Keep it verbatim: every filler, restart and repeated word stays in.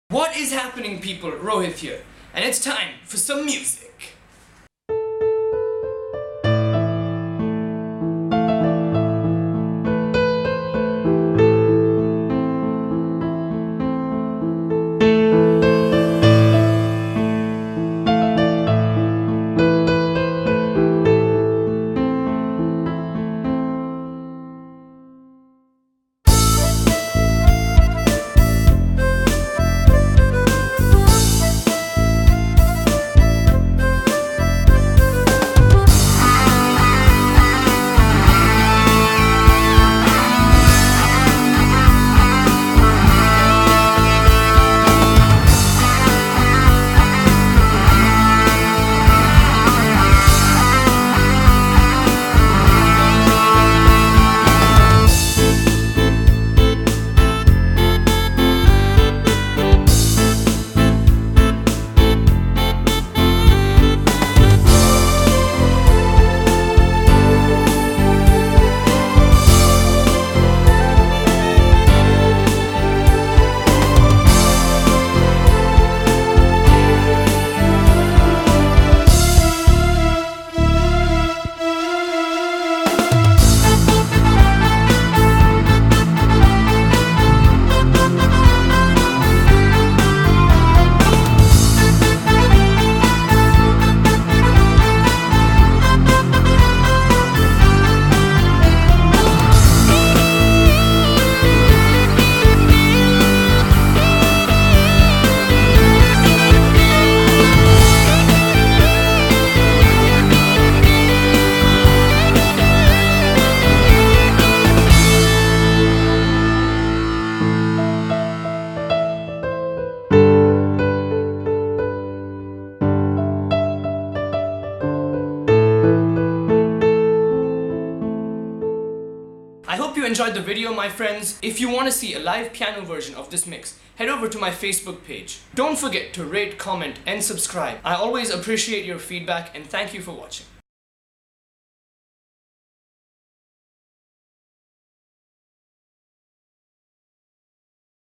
What is happening, people? Rohit here, and it's time for some music. I hope you enjoyed the video, my friends. If you want to see a live piano version of this mix, head over to my Facebook page. Don't forget to rate, comment, and subscribe. I always appreciate your feedback, and thank you for watching.